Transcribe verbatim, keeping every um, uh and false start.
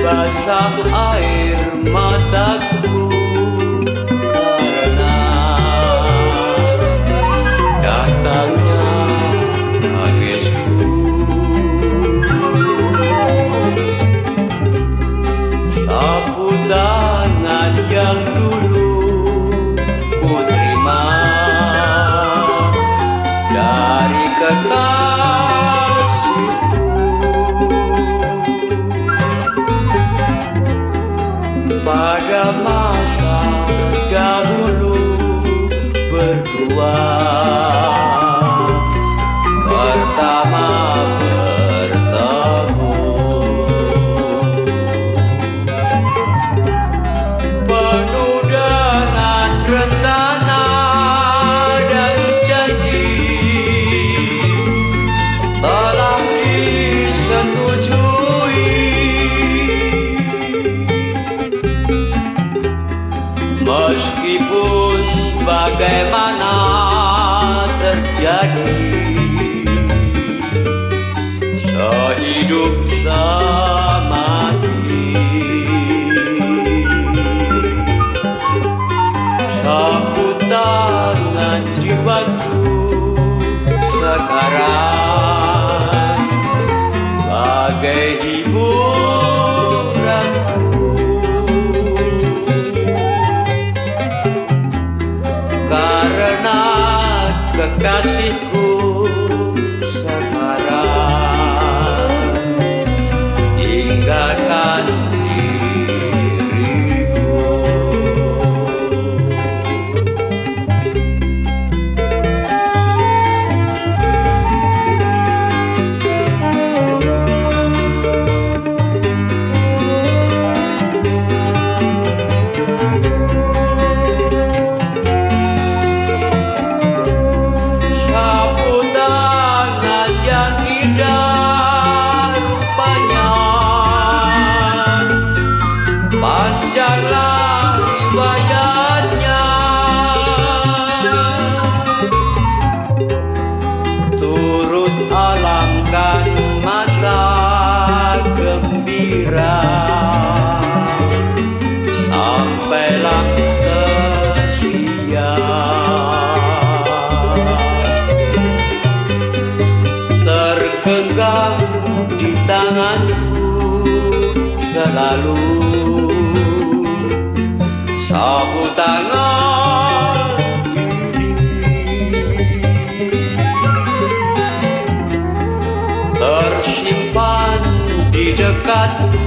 basah air mataku karena datangnya tangisku. Sapu tangan yang dulu ku terima dari kekasihku, pada masa dahulu berdua pertama bertemu. Penuh dengan rencana dan janji telah disetujui. Meskipun bagaimana terjadi, sehidup semati. Sapu tangan jiwaku sekarang bagai hiburanku, karena kekasihku sekarang tinggalkan diriku. Panjanglah riwayatnya, turut alamkan masa gembira, sampailah ke siang. Tergenggam di tanganku selalu sapu tangan ini, tersimpan di dekat